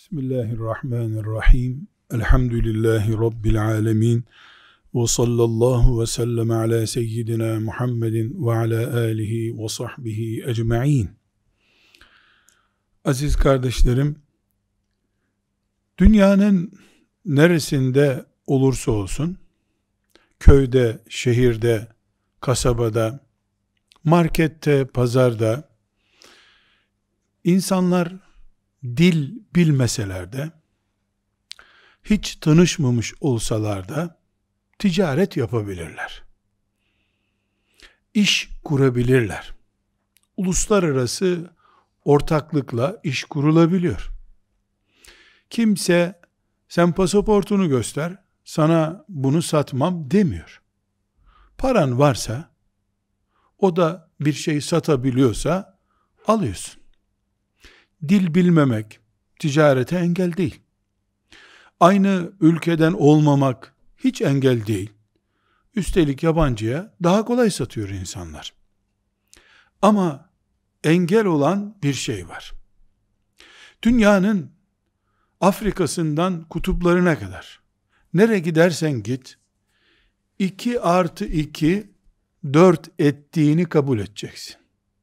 Bismillahirrahmanirrahim. Elhamdülillahi Rabbil alemin. Ve sallallahu ve sellem ala seyyidina Muhammedin ve ala alihi ve sahbihi ecma'in. Aziz kardeşlerim, dünyanın neresinde olursa olsun, köyde, şehirde, kasabada, markette, pazarda, insanlar dil bilmeseler de, hiç tanışmamış olsalar da ticaret yapabilirler. İş kurabilirler. Uluslararası ortaklıkla iş kurulabiliyor. Kimse sen pasaportunu göster, sana bunu satmam demiyor. Paran varsa, o da bir şey satabiliyorsa alıyorsun. Dil bilmemek ticarete engel değil. Aynı ülkeden olmamak hiç engel değil. Üstelik yabancıya daha kolay satıyor insanlar. Ama engel olan bir şey var. Dünyanın Afrika'sından kutuplarına kadar nereye gidersen git, 2 artı 2 4 ettiğini kabul edeceksin.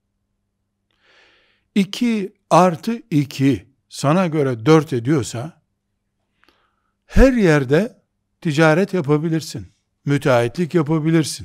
2 artı 2 sana göre 4 ediyorsa, her yerde ticaret yapabilirsin, müteahhitlik yapabilirsin.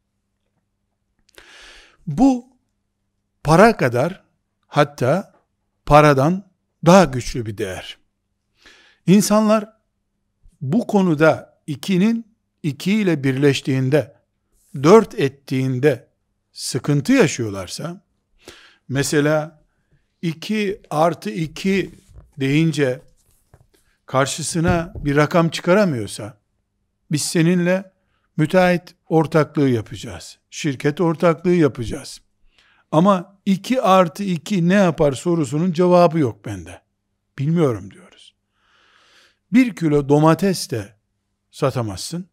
Bu para kadar, hatta paradan daha güçlü bir değer. İnsanlar bu konuda 2'nin 2 ile birleştiğinde, 4 ettiğinde sıkıntı yaşıyorlarsa, mesela 2 artı 2 deyince karşısına bir rakam çıkaramıyorsa, biz seninle müteahhit ortaklığı yapacağız, şirket ortaklığı yapacağız. Ama 2 artı 2 ne yapar sorusunun cevabı yok bende. Bilmiyorum diyoruz. 1 kilo domates de satamazsın.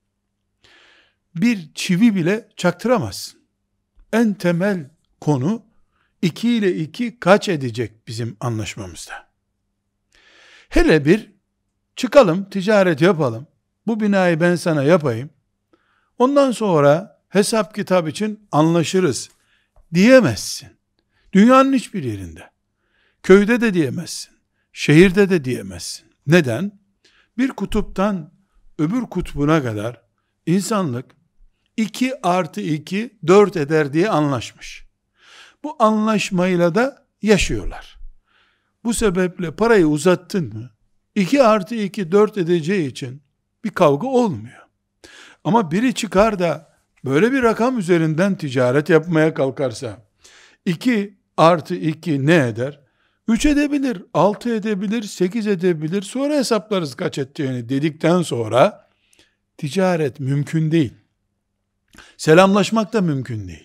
Bir çivi bile çaktıramazsın. En temel konu 2 ile 2 kaç edecek bizim anlaşmamızda. Hele bir çıkalım, ticaret yapalım. Bu binayı ben sana yapayım. Ondan sonra hesap kitap için anlaşırız diyemezsin. Dünyanın hiçbir yerinde. Köyde de diyemezsin. Şehirde de diyemezsin. Neden? Bir kutuptan öbür kutbuna kadar insanlık 2 artı 2 4 eder diye anlaşmış. Bu anlaşmayla da yaşıyorlar. Bu sebeple parayı uzattın mı, 2 artı 2 4 edeceği için bir kavga olmuyor. Ama biri çıkar da böyle bir rakam üzerinden ticaret yapmaya kalkarsa, 2 artı 2 ne eder? 3 edebilir, 6 edebilir, 8 edebilir, sonra hesaplarız kaç ettiğini dedikten sonra, ticaret mümkün değil. Selamlaşmak da mümkün değil.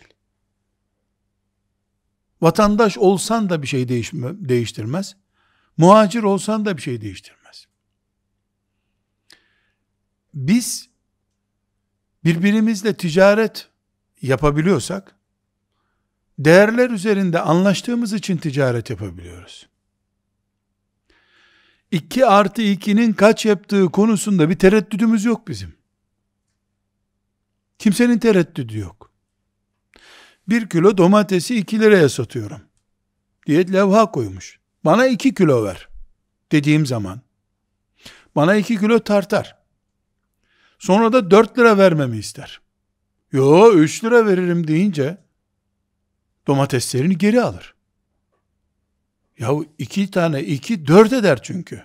Vatandaş olsan da bir şey değiştirmez. Muhacir olsan da bir şey değiştirmez. Biz birbirimizle ticaret yapabiliyorsak, değerler üzerinde anlaştığımız için ticaret yapabiliyoruz. 2 artı 2'nin kaç yaptığı konusunda bir tereddüdümüz yok bizim. Kimsenin tereddüdü yok. 1 kilo domatesi 2 liraya satıyorum diye levha koymuş. Bana 2 kilo ver dediğim zaman, bana 2 kilo tartar. Sonra da 4 lira vermemi ister. 3 lira veririm deyince, domateslerini geri alır. 2 tane 2 4 eder çünkü.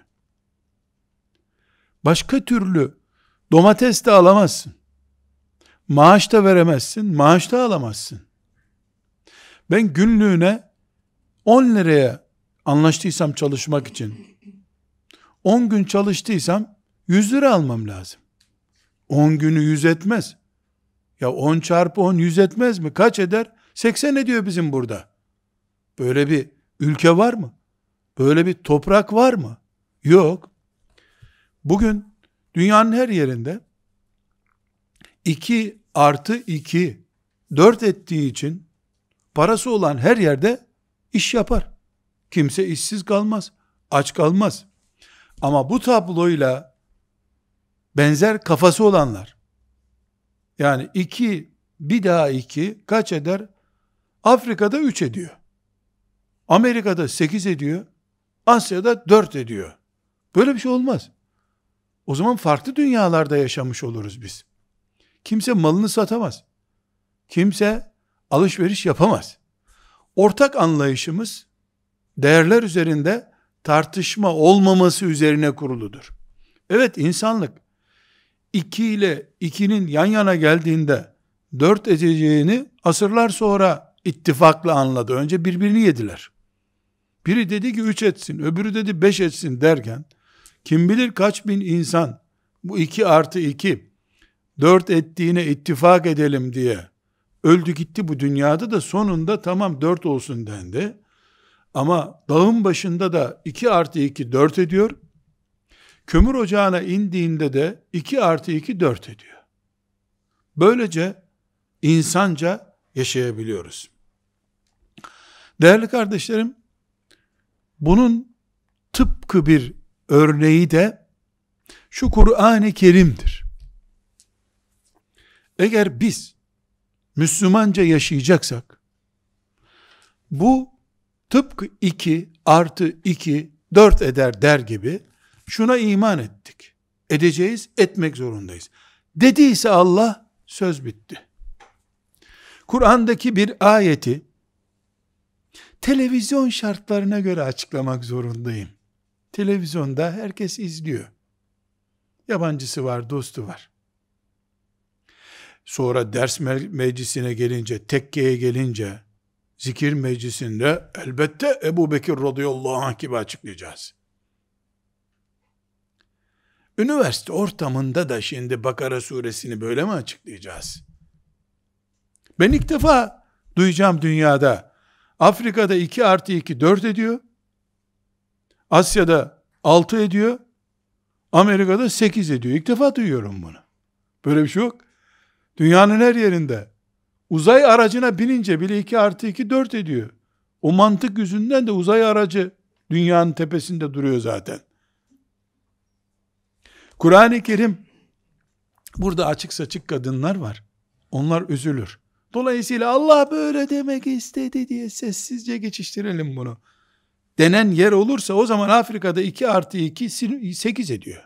Başka türlü domates de alamazsın. Maaş da veremezsin, maaş da alamazsın. Ben günlüğüne 10 liraya anlaştıysam çalışmak için, 10 gün çalıştıysam 100 lira almam lazım. 10 günü 100 etmez. 10 çarpı 10 100 etmez mi? Kaç eder? 80 ediyor bizim burada. Böyle bir ülke var mı? Böyle bir toprak var mı? Yok. Bugün dünyanın her yerinde 2 artı 2 4 ettiği için parası olan her yerde iş yapar. Kimse işsiz kalmaz, aç kalmaz. Ama bu tabloyla benzer kafası olanlar, yani 2 bir daha 2 kaç eder? Afrika'da 3 ediyor. Amerika'da 8 ediyor. Asya'da 4 ediyor. Böyle bir şey olmaz. O zaman farklı dünyalarda yaşamış oluruz biz. Kimse malını satamaz. Kimse alışveriş yapamaz. Ortak anlayışımız değerler üzerinde tartışma olmaması üzerine kuruludur. Evet, insanlık 2 ile 2'nin yan yana geldiğinde 4 edeceğini asırlar sonra ittifakla anladı. Önce birbirini yediler. Biri dedi ki 3 etsin, öbürü dedi 5 etsin derken, kim bilir kaç bin insan bu 2 artı 2 4 ettiğine ittifak edelim diye öldü gitti bu dünyada da sonunda tamam 4 olsun dendi. Ama dağın başında da 2 artı 2 4 ediyor. Kömür ocağına indiğinde de 2 artı 2 4 ediyor. Böylece insanca yaşayabiliyoruz. Değerli kardeşlerim, bunun tıpkı bir örneği de şu Kur'an-ı Kerim'dir. Eğer biz Müslümanca yaşayacaksak, bu tıpkı 2 artı 2 4 eder der gibi, şuna iman ettik, edeceğiz, etmek zorundayız dediyse Allah, söz bitti. Kur'an'daki bir ayeti televizyon şartlarına göre açıklamak zorundayım. Televizyonda herkes izliyor. Yabancısı var, dostu var. Sonra ders meclisine gelince, tekkeye gelince, zikir meclisinde elbette Ebu Bekir radıyallahu anh gibi açıklayacağız. Üniversite ortamında da şimdi Bakara suresini böyle mi açıklayacağız? Ben ilk defa duyacağım dünyada, Afrika'da 2 artı 2 4 ediyor, Asya'da 6 ediyor, Amerika'da 8 ediyor. İlk defa duyuyorum bunu. Böyle bir şey yok. Dünyanın her yerinde uzay aracına binince bile 2 artı 2 4 ediyor. O mantık yüzünden de uzay aracı dünyanın tepesinde duruyor zaten. Kur'an-ı Kerim, burada açık saçık kadınlar var. Onlar üzülür. Dolayısıyla Allah böyle demek istedi diye sessizce geçiştirelim bunu denen yer olursa, o zaman Afrika'da 2 artı 2 8 ediyor.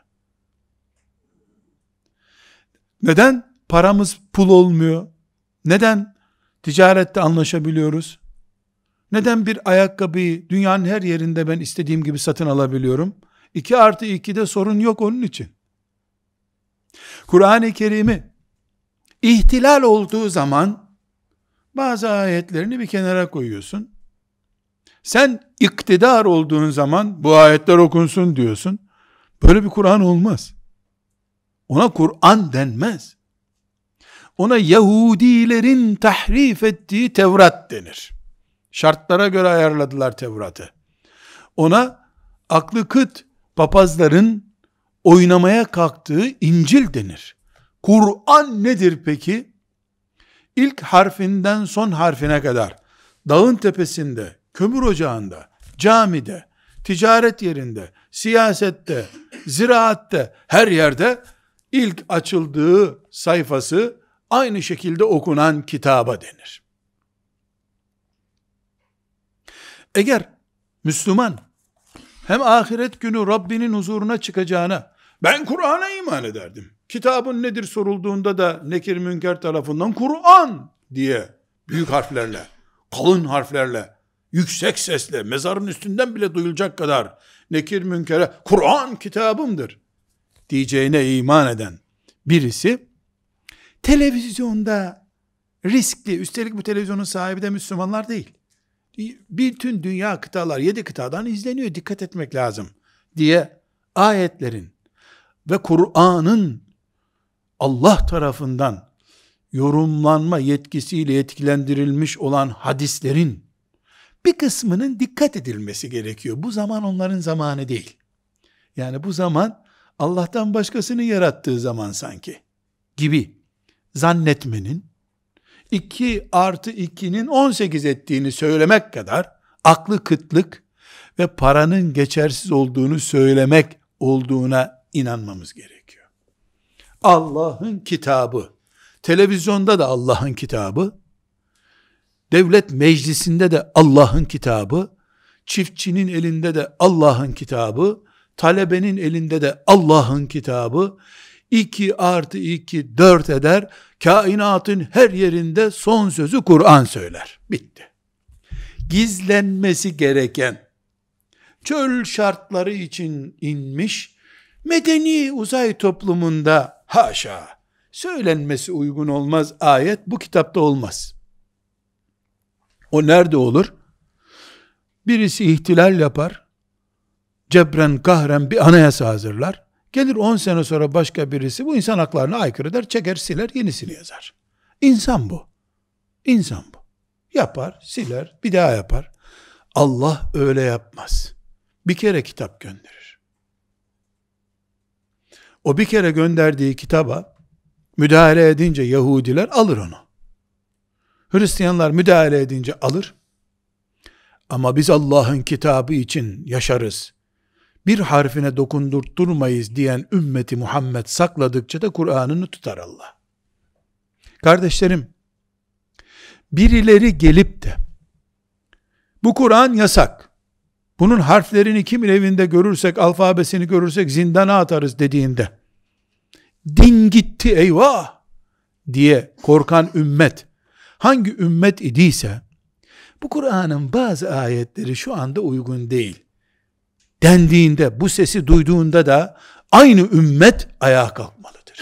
Neden paramız pul olmuyor? Neden ticarette anlaşabiliyoruz? Neden bir ayakkabıyı dünyanın her yerinde ben istediğim gibi satın alabiliyorum? 2 artı 2'de sorun yok onun için. Kur'an-ı Kerim'i ihtilal olduğu zaman bazı ayetlerini bir kenara koyuyorsun. Sen iktidar olduğun zaman bu ayetler okunsun diyorsun. Böyle bir Kur'an olmaz. Ona Kur'an denmez. Ona Yahudilerin tahrif ettiği Tevrat denir. Şartlara göre ayarladılar Tevrat'ı. Ona aklı kıt papazların oynamaya kalktığı İncil denir. Kur'an nedir peki? İlk harfinden son harfine kadar dağın tepesinde, kömür ocağında, camide, ticaret yerinde, siyasette, ziraatte, her yerde ilk açıldığı sayfası aynı şekilde okunan kitaba denir. Eğer Müslüman hem ahiret günü Rabbinin huzuruna çıkacağına, ben Kur'an'a iman ederdim, kitabın nedir sorulduğunda da Nekir Münker tarafından Kur'an diye büyük harflerle, kalın harflerle, yüksek sesle, mezarın üstünden bile duyulacak kadar Nekir Münker'e Kur'an kitabımdır diyeceğine iman eden birisi, televizyonda riskli, üstelik bu televizyonun sahibi de Müslümanlar değil, bütün dünya kıtalar, 7 kıtadan izleniyor, dikkat etmek lazım diye ayetlerin ve Kur'an'ın Allah tarafından yorumlanma yetkisiyle etkilendirilmiş olan hadislerin bir kısmının dikkat edilmesi gerekiyor. Bu zaman onların zamanı değil. Yani bu zaman Allah'tan başkasını yarattığı zaman sanki gibi zannetmenin, 2 artı 2'nin 18 ettiğini söylemek kadar aklı kıtlık ve paranın geçersiz olduğunu söylemek olduğuna inanmamız gerekiyor. Allah'ın kitabı, televizyonda da Allah'ın kitabı, devlet meclisinde de Allah'ın kitabı, çiftçinin elinde de Allah'ın kitabı, talebenin elinde de Allah'ın kitabı, 2 + 2 4 eder, kainatın her yerinde son sözü Kur'an söyler. Bitti. Gizlenmesi gereken, çöl şartları için inmiş, medeni uzay toplumunda haşa, söylenmesi uygun olmaz ayet bu kitapta olmaz. O nerede olur? Birisi ihtilal yapar, cebren kahren bir anayasa hazırlar, gelir 10 sene sonra başka birisi bu insan haklarına aykırı der, çeker siler, yenisini yazar. İnsan bu. İnsan bu. Yapar, siler, bir daha yapar. Allah öyle yapmaz. Bir kere kitap gönderir. O bir kere gönderdiği kitaba müdahale edince Yahudiler alır onu. Hristiyanlar müdahale edince alır. Ama biz Allah'ın kitabı için yaşarız, bir harfine dokundurtturmayız diyen ümmeti Muhammed sakladıkça da Kur'an'ını tutar Allah. Kardeşlerim, birileri gelip de bu Kur'an yasak, bunun harflerini kimin evinde görürsek, alfabesini görürsek zindana atarız dediğinde, din gitti eyvah diye korkan ümmet, hangi ümmet idiyse, bu Kur'an'ın bazı ayetleri şu anda uygun değil dendiğinde, bu sesi duyduğunda da aynı ümmet ayağa kalkmalıdır.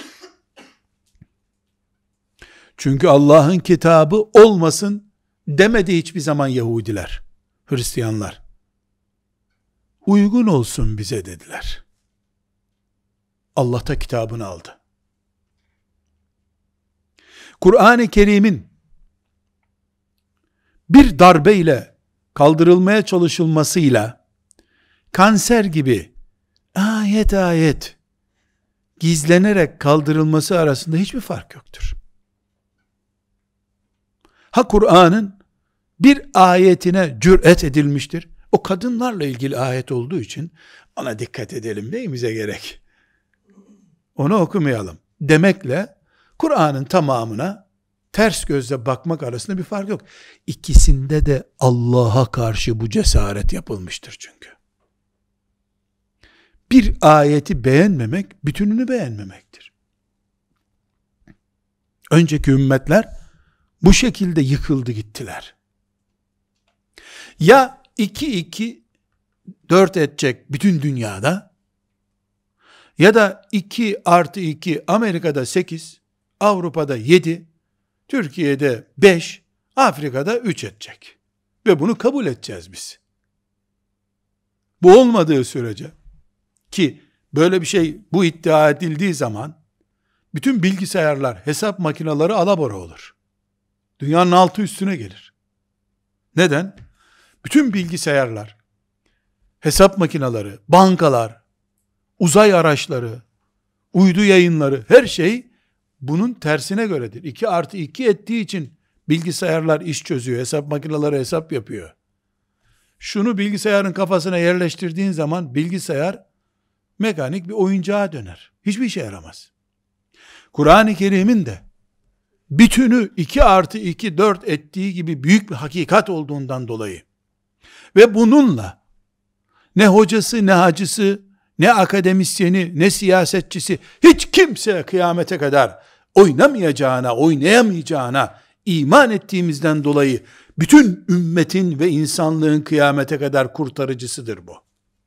Çünkü Allah'ın kitabı olmasın demedi hiçbir zaman Yahudiler, Hristiyanlar. Uygun olsun bize dediler. Allah da kitabını aldı. Kur'an-ı Kerim'in bir darbeyle kaldırılmaya çalışılmasıyla kanser gibi ayet ayet gizlenerek kaldırılması arasında hiçbir fark yoktur. Ha Kur'an'ın bir ayetine cüret edilmiştir. O kadınlarla ilgili ayet olduğu için ona dikkat edelim, neyimize gerek? Onu okumayalım demekle Kur'an'ın tamamına ters gözle bakmak arasında bir fark yok. İkisinde de Allah'a karşı bu cesaret yapılmıştır çünkü. Bir ayeti beğenmemek, bütününü beğenmemektir. Önceki ümmetler bu şekilde yıkıldı gittiler. Ya 2 + 4 edecek bütün dünyada, ya da 2 + 2 Amerika'da 8, Avrupa'da 7, Türkiye'de 5, Afrika'da 3 edecek. Ve bunu kabul edeceğiz biz. Bu olmadığı sürece, ki böyle bir şey bu iddia edildiği zaman bütün bilgisayarlar, hesap makineleri alabora olur. Dünyanın altı üstüne gelir. Neden? Bütün bilgisayarlar, hesap makineleri, bankalar, uzay araçları, uydu yayınları, her şey bunun tersine göredir. 2 + 2 ettiği için bilgisayarlar iş çözüyor, hesap makineleri hesap yapıyor. Şunu bilgisayarın kafasına yerleştirdiğin zaman bilgisayar mekanik bir oyuncağa döner. Hiçbir işe yaramaz. Kur'an-ı Kerim'in de bütünü 2 + 2 4 ettiği gibi büyük bir hakikat olduğundan dolayı ve bununla ne hocası, ne hacısı, ne akademisyeni, ne siyasetçisi, hiç kimse kıyamete kadar oynayamayacağına iman ettiğimizden dolayı bütün ümmetin ve insanlığın kıyamete kadar kurtarıcısıdır bu.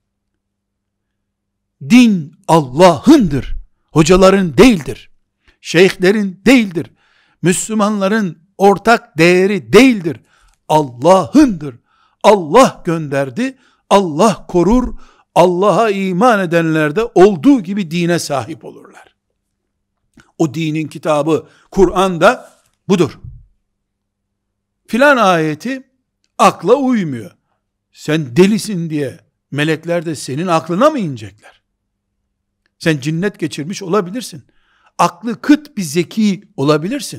Din Allah'ındır. Hocaların değildir. Şeyhlerin değildir. Müslümanların ortak değeri değildir. Allah'ındır. Allah gönderdi. Allah korur. Allah'a iman edenler de olduğu gibi dine sahip olurlar. O dinin kitabı Kur'an'da budur. Filan ayeti akla uymuyor. Sen delisin diye melekler de senin aklına mı inecekler? Sen cinnet geçirmiş olabilirsin. Aklı kıt bir zeki olabilirsin.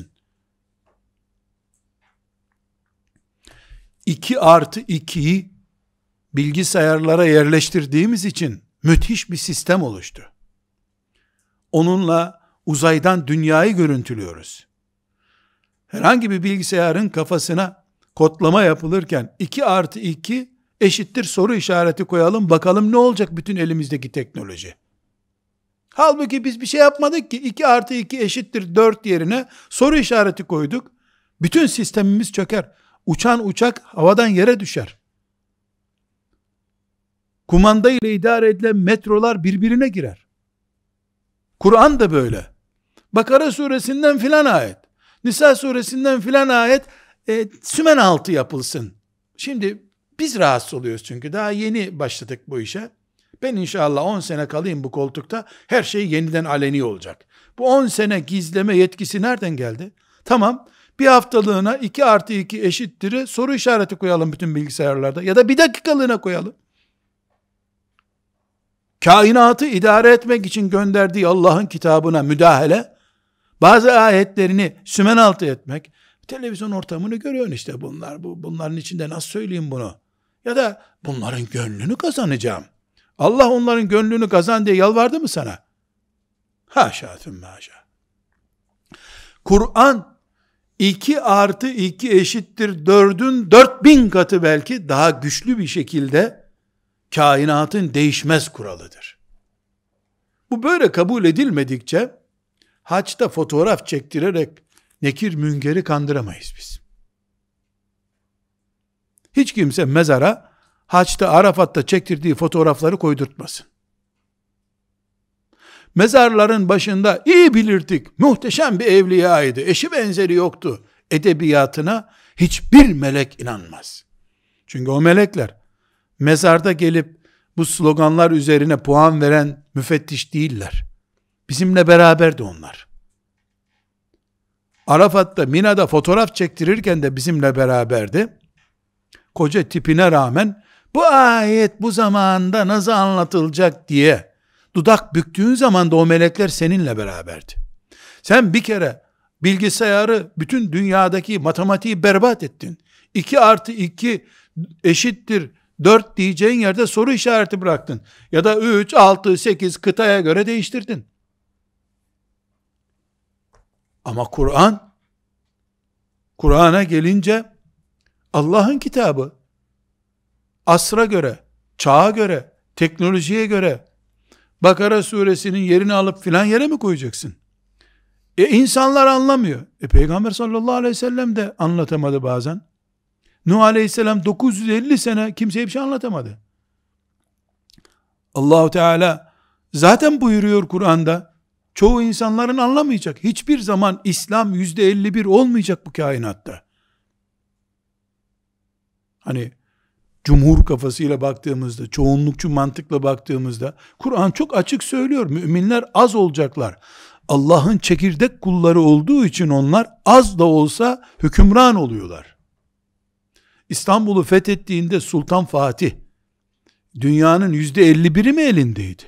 2 + 2'yi bilgisayarlara yerleştirdiğimiz için müthiş bir sistem oluştu. Onunla uzaydan dünyayı görüntülüyoruz. Herhangi bir bilgisayarın kafasına kodlama yapılırken 2 artı 2 eşittir soru işareti koyalım, bakalım ne olacak bütün elimizdeki teknoloji. Halbuki biz bir şey yapmadık ki, 2 artı 2 eşittir 4 yerine soru işareti koyduk. Bütün sistemimiz çöker. Uçan uçak havadan yere düşer. Kumanda ile idare edilen metrolar birbirine girer. Kur'an da böyle. Bakara suresinden filan ayet, Nisa suresinden filan ayet, sümen altı yapılsın. Şimdi biz rahatsız oluyoruz çünkü daha yeni başladık bu işe. Ben inşallah 10 sene kalayım bu koltukta, her şey yeniden aleni olacak. Bu 10 sene gizleme yetkisi nereden geldi? Tamam, bir haftalığına 2 artı 2 eşittir'i soru işareti koyalım bütün bilgisayarlarda, ya da bir dakikalığına koyalım. Kainatı idare etmek için gönderdiği Allah'ın kitabına müdahale, bazı ayetlerini sümen altı etmek, televizyon ortamını görüyorsun işte bunların içinde nasıl söyleyeyim bunu? Ya da bunların gönlünü kazanacağım. Allah onların gönlünü kazan diye yalvardı mı sana? Haşa tümme haşa. Kur'an 2 artı 2 eşittir 4'ün 4000 katı belki daha güçlü bir şekilde kainatın değişmez kuralıdır. Bu böyle kabul edilmedikçe haçta fotoğraf çektirerek nekir münkeri kandıramayız biz. Hiç kimse mezara haçta, Arafat'ta çektirdiği fotoğrafları koydurtmasın. Mezarların başında iyi bilirdik, muhteşem bir evliyaydı, eşi benzeri yoktu edebiyatına hiçbir melek inanmaz. Çünkü o melekler mezarda gelip bu sloganlar üzerine puan veren müfettiş değiller. Bizimle beraberdi onlar. Arafat'ta, Mina'da fotoğraf çektirirken de bizimle beraberdi. Koca tipine rağmen bu ayet bu zamanda nasıl anlatılacak diye dudak büktüğün zaman da o melekler seninle beraberdi. Sen bir kere bilgisayarı, bütün dünyadaki matematiği berbat ettin. 2 artı 2 eşittir 4 diyeceğin yerde soru işareti bıraktın. Ya da 3, 6, 8 kıtaya göre değiştirdin. Ama Kur'an'a gelince Allah'ın kitabı, asra göre, çağa göre, teknolojiye göre Bakara suresinin yerini alıp filan yere mi koyacaksın? İnsanlar anlamıyor. Peygamber sallallahu aleyhi ve sellem de anlatamadı bazen. Nuh aleyhisselam 950 sene kimseye bir şey anlatamadı. Allahu Teala zaten buyuruyor Kur'an'da, çoğu insanların anlamayacak. Hiçbir zaman İslam %51 olmayacak bu kainatta. Hani cumhur kafasıyla baktığımızda, çoğunlukçu mantıkla baktığımızda, Kur'an çok açık söylüyor. Müminler az olacaklar. Allah'ın çekirdek kulları olduğu için onlar az da olsa hükümran oluyorlar. İstanbul'u fethettiğinde Sultan Fatih, dünyanın %51'i mi elindeydi?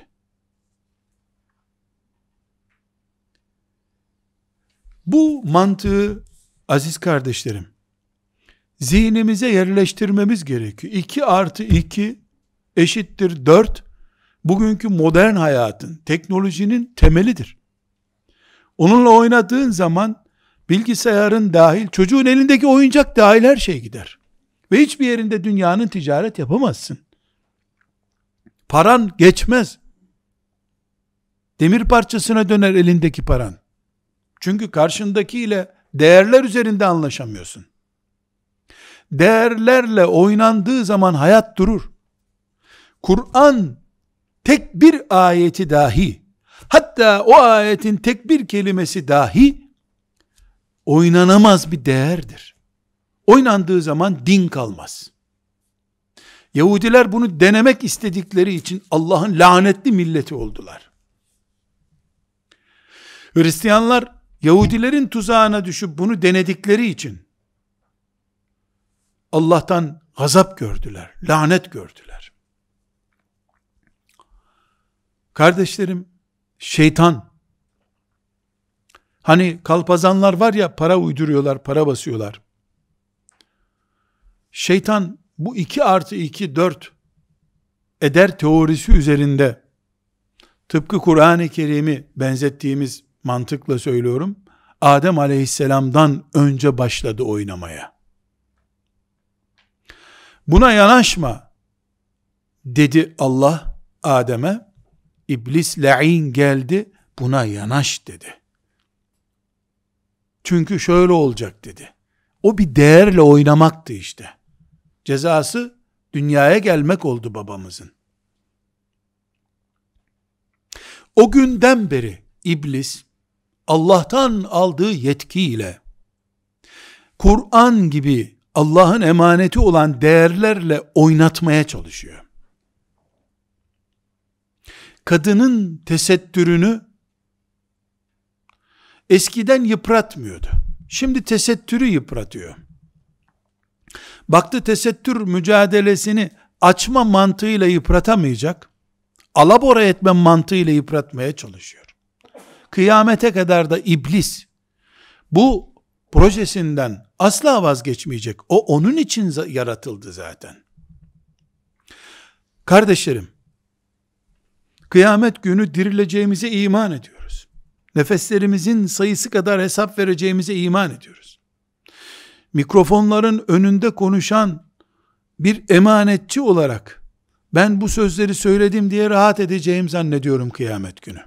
Bu mantığı aziz kardeşlerim, zihnimize yerleştirmemiz gerekiyor. 2 artı 2 eşittir 4, bugünkü modern hayatın, teknolojinin temelidir. Onunla oynadığın zaman, bilgisayarın dahil, çocuğun elindeki oyuncak dahil her şey gider. Ve hiçbir yerinde dünyanın ticaret yapamazsın. Paran geçmez. Demir parçasına döner elindeki paran. Çünkü karşındakiyle değerler üzerinde anlaşamıyorsun. Değerlerle oynandığı zaman hayat durur. Kur'an tek bir ayeti dahi, hatta o ayetin tek bir kelimesi dahi oynanamaz bir değerdir. Oynandığı zaman din kalmaz. Yahudiler bunu denemek istedikleri için Allah'ın lanetli milleti oldular. Hristiyanlar Yahudilerin tuzağına düşüp bunu denedikleri için Allah'tan gazap gördüler, lanet gördüler. Kardeşlerim, şeytan, hani kalpazanlar var ya, para uyduruyorlar, para basıyorlar. Şeytan bu 2 artı 2 4 eder teorisi üzerinde, tıpkı Kur'an-ı Kerim'i benzettiğimiz mantıkla söylüyorum, Adem aleyhisselamdan önce başladı oynamaya. Buna yanaşma dedi Allah Adem'e. İblis la'in geldi, buna yanaş dedi. Çünkü şöyle olacak dedi. O bir değerle oynamaktı işte. Cezası dünyaya gelmek oldu babamızın. O günden beri İblis Allah'tan aldığı yetkiyle Kur'an gibi Allah'ın emaneti olan değerlerle oynatmaya çalışıyor. Kadının tesettürünü eskiden yıpratmıyordu. Şimdi tesettürü yıpratıyor. Baktı tesettür mücadelesini açma mantığıyla yıpratamayacak, alabora etme mantığıyla yıpratmaya çalışıyor. Kıyamete kadar da iblis bu projesinden asla vazgeçmeyecek. O onun için yaratıldı zaten. Kardeşlerim, kıyamet günü dirileceğimize iman ediyoruz. Nefeslerimizin sayısı kadar hesap vereceğimize iman ediyoruz. Mikrofonların önünde konuşan bir emanetçi olarak ben bu sözleri söyledim diye rahat edeceğim zannediyorum kıyamet günü.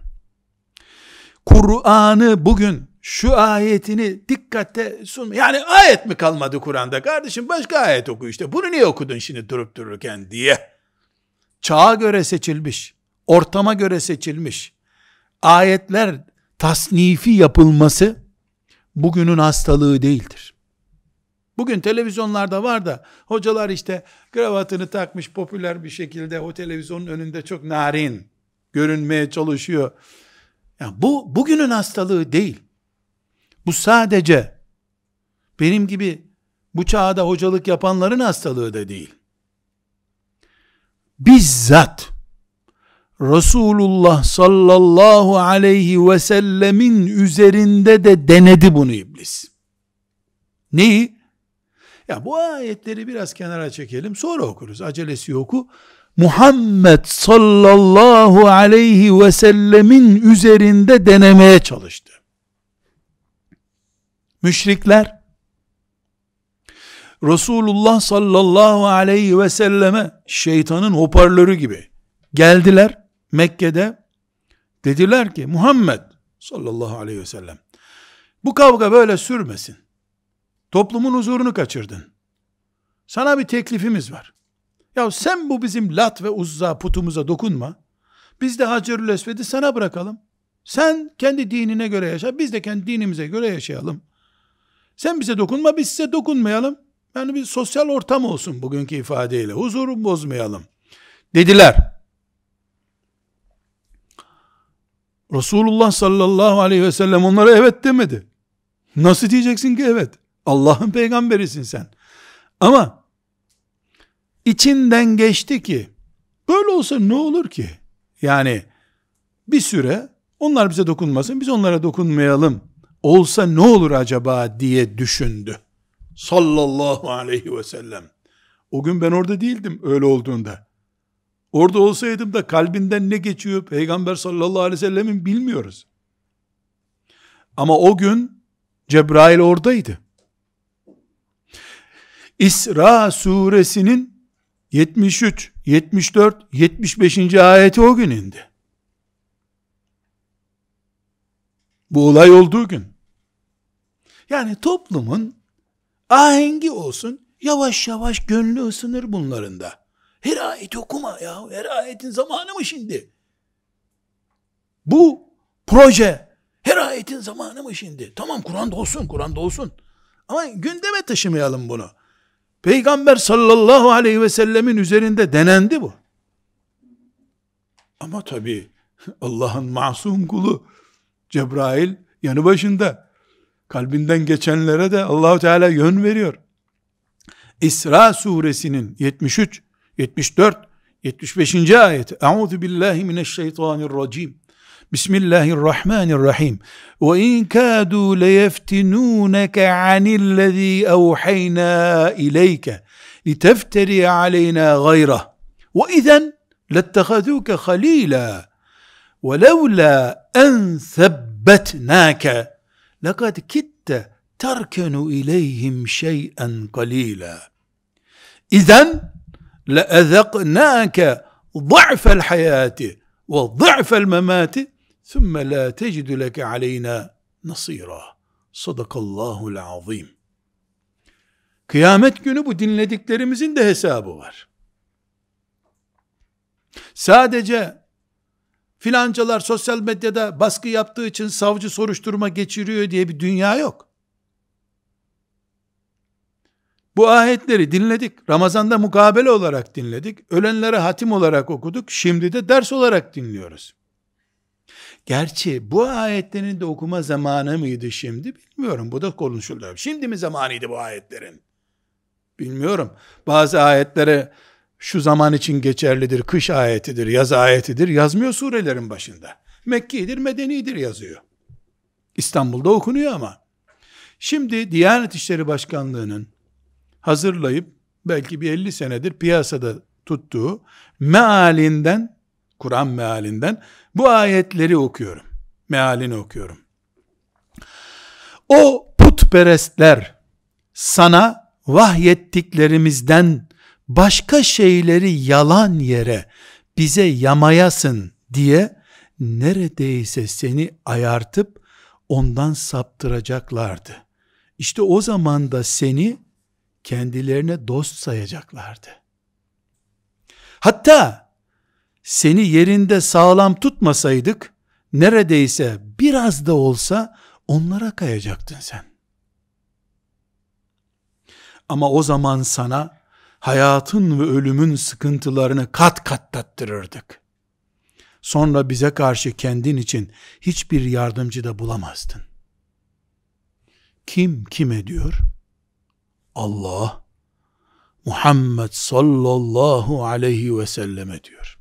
Kur'an'ı bugün şu ayetini dikkatle sun. Yani ayet mi kalmadı Kur'an'da kardeşim, başka ayet oku işte. Bunu niye okudun şimdi durup dururken diye. Çağa göre seçilmiş, ortama göre seçilmiş ayetler tasnifi yapılması bugünün hastalığı değildir. Bugün televizyonlarda var da hocalar işte kravatını takmış popüler bir şekilde o televizyonun önünde çok narin görünmeye çalışıyor. Yani bu bugünün hastalığı değil. Bu sadece benim gibi bu çağda hocalık yapanların hastalığı da değil. Bizzat Resulullah sallallahu aleyhi ve sellemin üzerinde de denedi bunu iblis. Neyi? Ya bu ayetleri biraz kenara çekelim, sonra okuruz. Acelesi yoku. Muhammed sallallahu aleyhi ve sellemin üzerinde denemeye çalıştı. Müşrikler Resulullah sallallahu aleyhi ve selleme şeytanın hoparlörü gibi geldiler Mekke'de. Dediler ki Muhammed sallallahu aleyhi ve sellem bu kavga böyle sürmesin. Toplumun huzurunu kaçırdın. Sana bir teklifimiz var. Ya sen bu bizim Lat ve Uzza putumuza dokunma. Biz de Hacerül Esved'i sana bırakalım. Sen kendi dinine göre yaşa. Biz de kendi dinimize göre yaşayalım. Sen bize dokunma, biz size dokunmayalım. Yani bir sosyal ortam olsun bugünkü ifadeyle. Huzuru bozmayalım. Dediler. Resulullah sallallahu aleyhi ve sellem onlara evet demedi. Nasıl diyeceksin ki evet? Allah'ın peygamberisin sen. Ama içinden geçti ki böyle olsa ne olur ki? Yani bir süre onlar bize dokunmasın, biz onlara dokunmayalım. Olsa ne olur acaba diye düşündü. Sallallahu aleyhi ve sellem. O gün ben orada değildim öyle olduğunda. Orada olsaydım da kalbinden ne geçiyor Peygamber sallallahu aleyhi ve sellemin bilmiyoruz. Ama o gün Cebrail oradaydı. İsra suresinin 73, 74, 75. ayeti o gün indi. Bu olay olduğu gün. Yani toplumun ahengi olsun, yavaş yavaş gönlü ısınır bunların da. Her ayet okuma ya, her ayetin zamanı mı şimdi? Bu proje, her ayetin zamanı mı şimdi? Tamam Kur'an'da olsun, Kur'an'da olsun. Ama gündeme taşımayalım bunu. Peygamber sallallahu aleyhi ve sellemin üzerinde denendi bu. Ama tabii Allah'ın masum kulu Cebrail yanı başında. Kalbinden geçenlere de Allah-u Teala yön veriyor. İsra suresinin 73, 74, 75. ayeti. Euzu billahi mineşşeytanirracim. Bismillahirrahmanirrahim. Ve in kâdû leyeftinûneke anillezî evheynâ ileyke litefteri aleyna gayrah. Ve izen لَاتَّخَذُوكَ خَل۪يلًا وَلَوْلَا اَنْ ثَبَّتْنَاكَ لَقَدْ كِدْتَ تَرْكَنُ اِلَيْهِمْ شَيْئًا قَل۪يلًا اِذَنْ لَأَذَقْنَاكَ ضَعْفَ الْحَيَاةِ وَضَعْفَ الْمَمَاتِ ثُمَّ لَا تَجِدُ لَكَ عَلَيْنَا نَصِيرًا. Sadakallahul azim. Kıyamet günü bu dinlediklerimizin de hesabı var. Sadece filancalar sosyal medyada baskı yaptığı için savcı soruşturma geçiriyor diye bir dünya yok. Bu ayetleri dinledik. Ramazanda mukabele olarak dinledik. Ölenlere hatim olarak okuduk. Şimdi de ders olarak dinliyoruz. Gerçi bu ayetlerin de okuma zamanı mıydı şimdi? Bilmiyorum. Bu da konuşuluyor. Şimdi mi zamanıydı bu ayetlerin? Bilmiyorum. Bazı ayetlere şu zaman için geçerlidir, kış ayetidir, yaz ayetidir yazmıyor surelerin başında. Mekki'dir, Medeni'dir yazıyor. İstanbul'da okunuyor ama. Şimdi Diyanet İşleri Başkanlığı'nın hazırlayıp belki bir 50 senedir piyasada tuttuğu mealinden, Kur'an mealinden bu ayetleri okuyorum. Mealini okuyorum. O putperestler sana vahyettiklerimizden başka şeyleri yalan yere bize yamayasın diye neredeyse seni ayartıp ondan saptıracaklardı. İşte o zaman da seni kendilerine dost sayacaklardı. Hatta seni yerinde sağlam tutmasaydık neredeyse biraz da olsa onlara kayacaktın sen. Ama o zaman sana hayatın ve ölümün sıkıntılarını kat kat tattırırdık. Sonra bize karşı kendin için hiçbir yardımcı da bulamazdın. Kim kime diyor? Allah, Muhammed sallallahu aleyhi ve selleme diyor.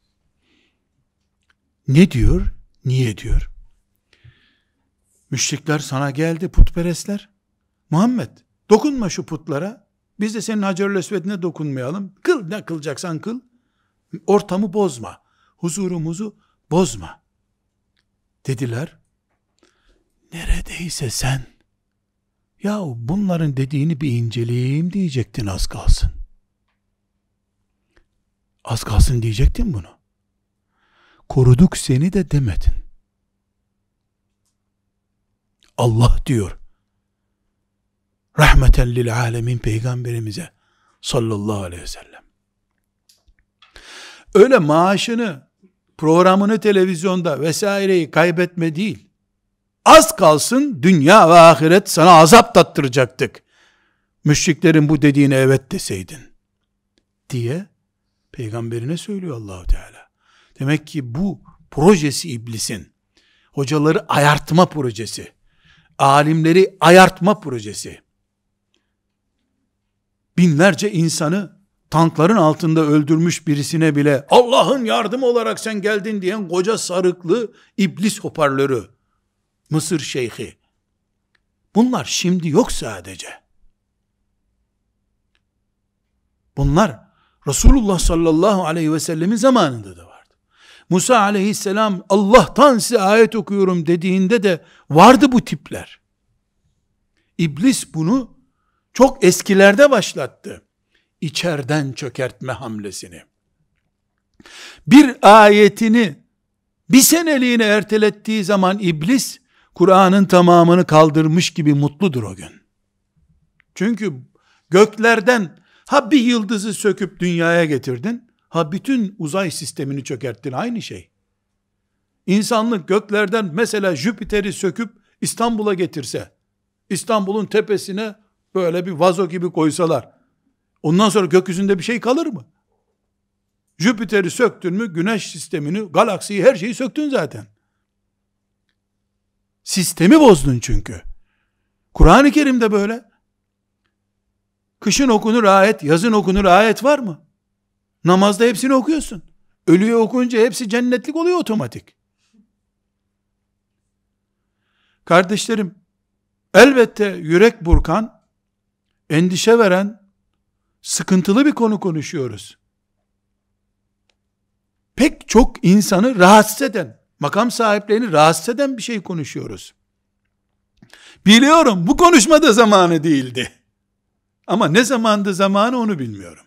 Ne diyor? Niye diyor? Müşrikler sana geldi, putperestler. Muhammed, dokunma şu putlara. Biz de senin Hacer-ül Esved'ine dokunmayalım. Kıl ne kılacaksan kıl. Ortamı bozma. Huzurumuzu bozma. Dediler. Neredeyse sen, ya bunların dediğini bir inceleyeyim diyecektin az kalsın. Az kalsın diyecektin bunu. Koruduk seni de demedin. Allah diyor. Rahmeten lil alemin peygamberimize sallallahu aleyhi ve sellem. Öyle maaşını, programını televizyonda vesaireyi kaybetme değil. Az kalsın dünya ve ahiret sana azap tattıracaktık. Müşriklerin bu dediğine evet deseydin diye peygamberine söylüyor Allah-u Teala. Demek ki bu projesi iblisin, hocaları ayartma projesi, alimleri ayartma projesi, binlerce insanı tankların altında öldürmüş birisine bile Allah'ın yardımı olarak sen geldin diyen koca sarıklı iblis hoparlörü, Mısır şeyhi. Bunlar şimdi yok sadece. Bunlar Resulullah sallallahu aleyhi ve sellemin zamanında da vardı. Musa aleyhisselam Allah'tan size ayet okuyorum dediğinde de vardı bu tipler. İblis bunu çok eskilerde başlattı. İçeriden çökertme hamlesini. Bir ayetini bir seneliğine ertelettiği zaman iblis Kur'an'ın tamamını kaldırmış gibi mutludur o gün. Çünkü göklerden ha bir yıldızı söküp dünyaya getirdin, ha bütün uzay sistemini çökerttin, aynı şey. İnsanlık göklerden mesela Jüpiter'i söküp İstanbul'a getirse, İstanbul'un tepesine böyle bir vazo gibi koysalar, ondan sonra gökyüzünde bir şey kalır mı? Jüpiter'i söktün mü, güneş sistemini, galaksiyi, her şeyi söktün zaten. Sistemi bozdun çünkü. Kur'an-ı Kerim'de böyle. Kışın okunur ayet, yazın okunur ayet var mı? Namazda hepsini okuyorsun. Ölüye okunca hepsi cennetlik oluyor otomatik. Kardeşlerim, elbette yürek burkan, endişe veren, sıkıntılı bir konu konuşuyoruz. pek çok insanı rahatsız eden, makam sahiplerini rahatsız eden bir şey konuşuyoruz. Biliyorum bu konuşmada zamanı değildi. Ama ne zamandı zamanı onu bilmiyorum.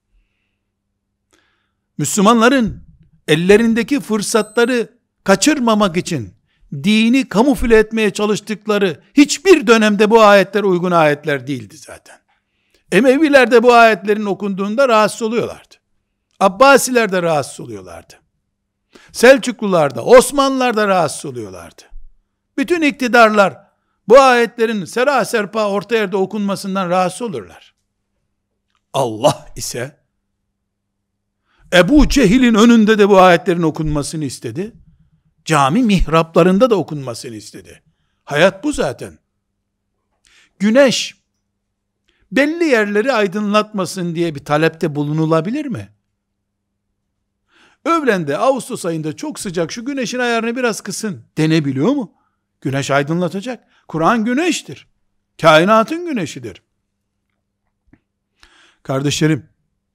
Müslümanların ellerindeki fırsatları kaçırmamak için dini kamufle etmeye çalıştıkları hiçbir dönemde bu ayetler uygun ayetler değildi zaten. Emeviler de bu ayetlerin okunduğunda rahatsız oluyorlardı. Abbasiler de rahatsız oluyorlardı. Selçuklular da, Osmanlılar da rahatsız oluyorlardı. Bütün iktidarlar bu ayetlerin seraserpa orta yerde okunmasından rahatsız olurlar. Allah ise Ebu Cehil'in önünde de bu ayetlerin okunmasını istedi. Cami mihraplarında da okunmasını istedi. Hayat bu zaten. Güneş belli yerleri aydınlatmasın diye bir talepte bulunulabilir mi? Öğlende, Ağustos ayında çok sıcak, şu güneşin ayarını biraz kısın denebiliyor mu? Güneş aydınlatacak. Kur'an güneştir. Kainatın güneşidir. Kardeşlerim,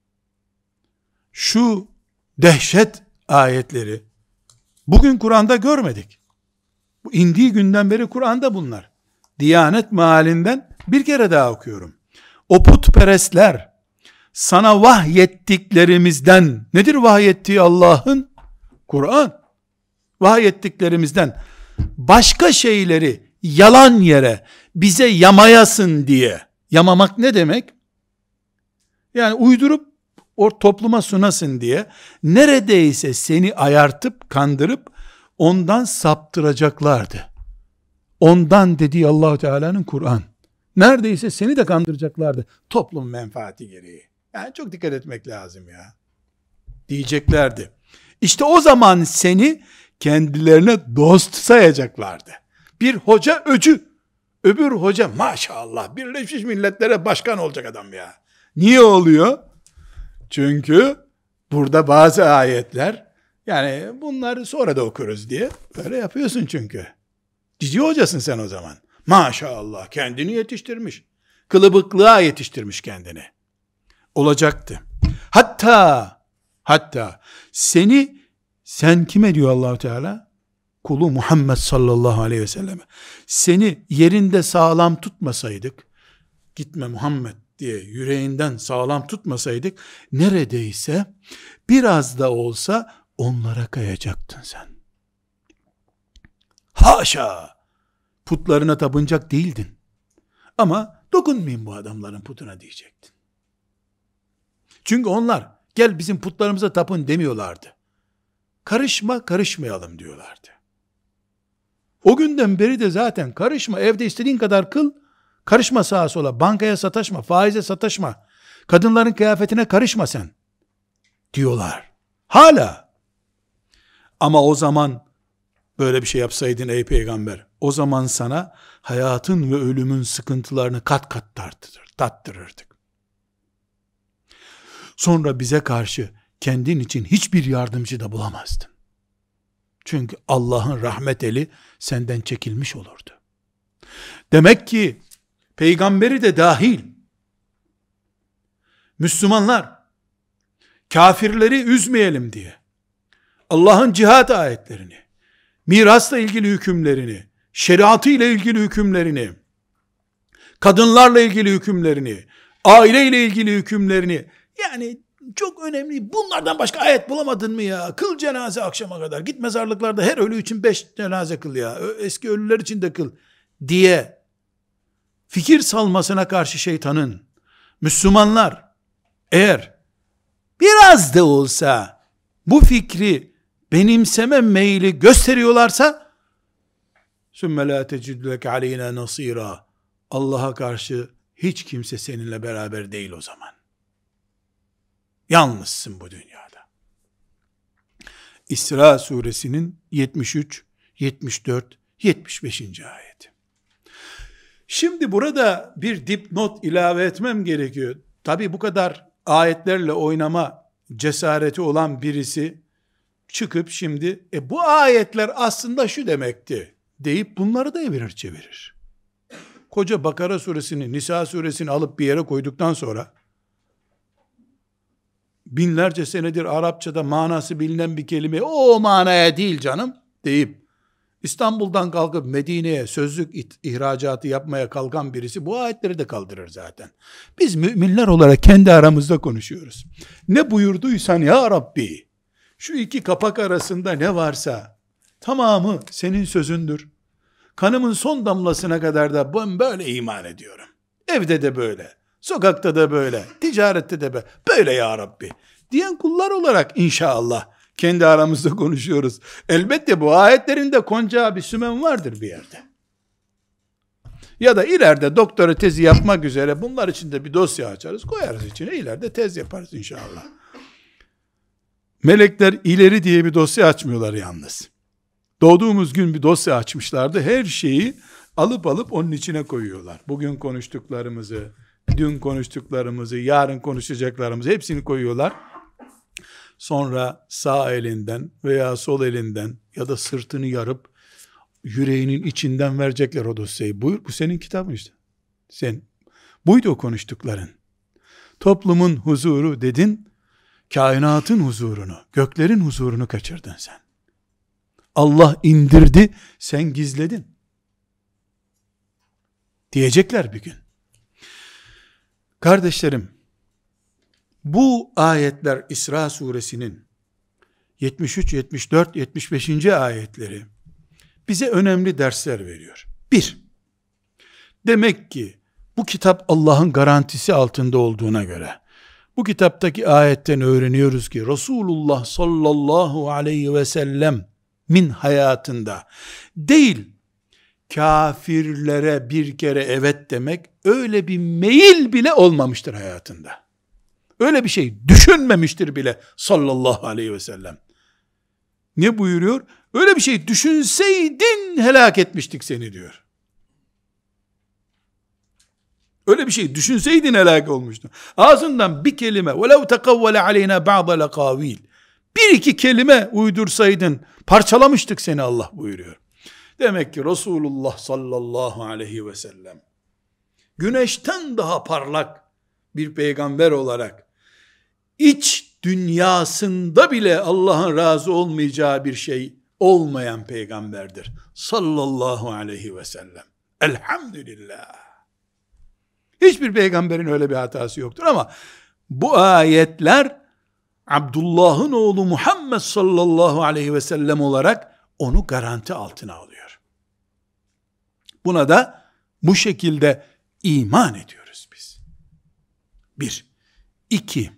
şu dehşet ayetleri bugün Kur'an'da görmedik. Bu indiği günden beri Kur'an'da bunlar. Diyanet Mealinden bir kere daha okuyorum. O putperestler sana vahyettiklerimizden, nedir vahyettiği Allah'ın? Kur'an. Vahyettiklerimizden başka şeyleri yalan yere bize yamayasın diye. Yamamak ne demek? Yani uydurup o topluma sunasın diye neredeyse seni ayartıp kandırıp ondan saptıracaklardı. Ondan dediği Allah Teala'nın Kur'an. Neredeyse seni de kandıracaklardı. Toplum menfaati gereği. Yani çok dikkat etmek lazım ya. Diyeceklerdi. İşte o zaman seni kendilerine dost sayacaklardı. Bir hoca öcü. Öbür hoca maşallah Birleşmiş Milletler'e başkan olacak adam ya. Niye oluyor? Çünkü burada bazı ayetler, yani bunları sonra da okuruz diye böyle yapıyorsun çünkü. Cici hocasın sen o zaman. Maşallah kendini yetiştirmiş. Kılıbıklığa yetiştirmiş kendini. Olacaktı. Hatta sen kime diyor Allah Teala? Kulu Muhammed sallallahu aleyhi ve selleme. Seni yerinde sağlam tutmasaydık, gitme Muhammed diye yüreğinden sağlam tutmasaydık, neredeyse biraz da olsa onlara kayacaktın sen. Haşa! Putlarına tapınacak değildin. Ama dokunmayın bu adamların putuna diyecektin. Çünkü onlar gel bizim putlarımıza tapın demiyorlardı. Karışma, karışmayalım diyorlardı. O günden beri de zaten karışma, evde istediğin kadar kıl, karışma sağa sola, bankaya sataşma, faize sataşma, kadınların kıyafetine karışma sen diyorlar. Hala. Ama o zaman böyle bir şey yapsaydın ey peygamber, o zaman sana hayatın ve ölümün sıkıntılarını kat kat tattırırdık. Sonra bize karşı kendin için hiçbir yardımcı da bulamazdın. Çünkü Allah'ın rahmet eli senden çekilmiş olurdu. Demek ki peygamberi de dahil Müslümanlar kafirleri üzmeyelim diye Allah'ın cihat ayetlerini, mirasla ilgili hükümlerini, şeriatı ile ilgili hükümlerini, kadınlarla ilgili hükümlerini, aileyle ilgili hükümlerini, yani çok önemli, bunlardan başka ayet bulamadın mı ya? Kıl cenaze akşama kadar, git mezarlıklarda her ölü için 5 cenaze kıl ya, eski ölüler için de kıl diye fikir salmasına karşı şeytanın, Müslümanlar eğer biraz da olsa bu fikri benimseme meyli gösteriyorlarsa sümme la tecidlek aleyna nasira, Allah'a karşı hiç kimse seninle beraber değil o zaman. Yalnızsın bu dünyada. İsra suresinin 73, 74, 75. ayeti. Şimdi burada bir dipnot ilave etmem gerekiyor. Tabi bu kadar ayetlerle oynama cesareti olan birisi çıkıp şimdi bu ayetler aslında şu demekti deyip bunları da evirir çevirir. Koca Bakara suresini, Nisa suresini alıp bir yere koyduktan sonra binlerce senedir Arapçada manası bilinen bir kelime o manaya değil canım deyip İstanbul'dan kalkıp Medine'ye sözlük ihracatı yapmaya kalkan birisi bu ayetleri de kaldırır zaten. Biz müminler olarak kendi aramızda konuşuyoruz. Ne buyurduysan ya Rabbi, şu iki kapak arasında ne varsa tamamı senin sözündür. Kanımın son damlasına kadar da ben böyle iman ediyorum. Evde de böyle, sokakta da böyle, ticarette de böyle, böyle ya Rabbi diyen kullar olarak inşallah kendi aramızda konuşuyoruz. Elbette bu ayetlerinde konacağı bir sümen vardır bir yerde. Ya da ileride doktora tezi yapmak üzere bunlar için de bir dosya açarız, koyarız içine, ileride tez yaparız inşallah. Melekler ileri diye bir dosya açmıyorlar yalnız. Doğduğumuz gün bir dosya açmışlardı. Her şeyi alıp onun içine koyuyorlar. Bugün konuştuklarımızı, dün konuştuklarımızı, yarın konuşacaklarımızı hepsini koyuyorlar. Sonra sağ elinden veya sol elinden ya da sırtını yarıp yüreğinin içinden verecekler o dosyayı. Buyur, bu senin kitabın işte. Buydu o konuştukların. Toplumun huzuru dedin, kainatın huzurunu, göklerin huzurunu kaçırdın sen. Allah indirdi, sen gizledin. Diyecekler bir gün. Kardeşlerim, bu ayetler İsra suresinin 73, 74, 75. ayetleri bize önemli dersler veriyor. 1. Demek ki bu kitap Allah'ın garantisi altında olduğuna göre, bu kitaptaki ayetten öğreniyoruz ki Resulullah sallallahu aleyhi ve sellem min hayatında değil, kafirlere bir kere evet demek öyle bir meyil bile olmamıştır hayatında. Öyle bir şey düşünmemiştir bile sallallahu aleyhi ve sellem. Ne buyuruyor? Öyle bir şey düşünseydin helak etmiştik seni diyor. Öyle bir şey düşünseydin helak olmuştun. Ağzından bir kelime وَلَوْ تَقَوَّلَ عَلَيْنَا بَعْضَ لَقَاوِيلٍ bir iki kelime uydursaydın parçalamıştık seni Allah buyuruyor. Demek ki Resulullah sallallahu aleyhi ve sellem güneşten daha parlak bir peygamber olarak iç dünyasında bile Allah'ın razı olmayacağı bir şey olmayan peygamberdir. Sallallahu aleyhi ve sellem. Elhamdülillah. Hiçbir peygamberin öyle bir hatası yoktur ama bu ayetler Abdullah'ın oğlu Muhammed sallallahu aleyhi ve sellem olarak onu garanti altına alıyor. Buna da bu şekilde iman ediyoruz biz. 1. 2.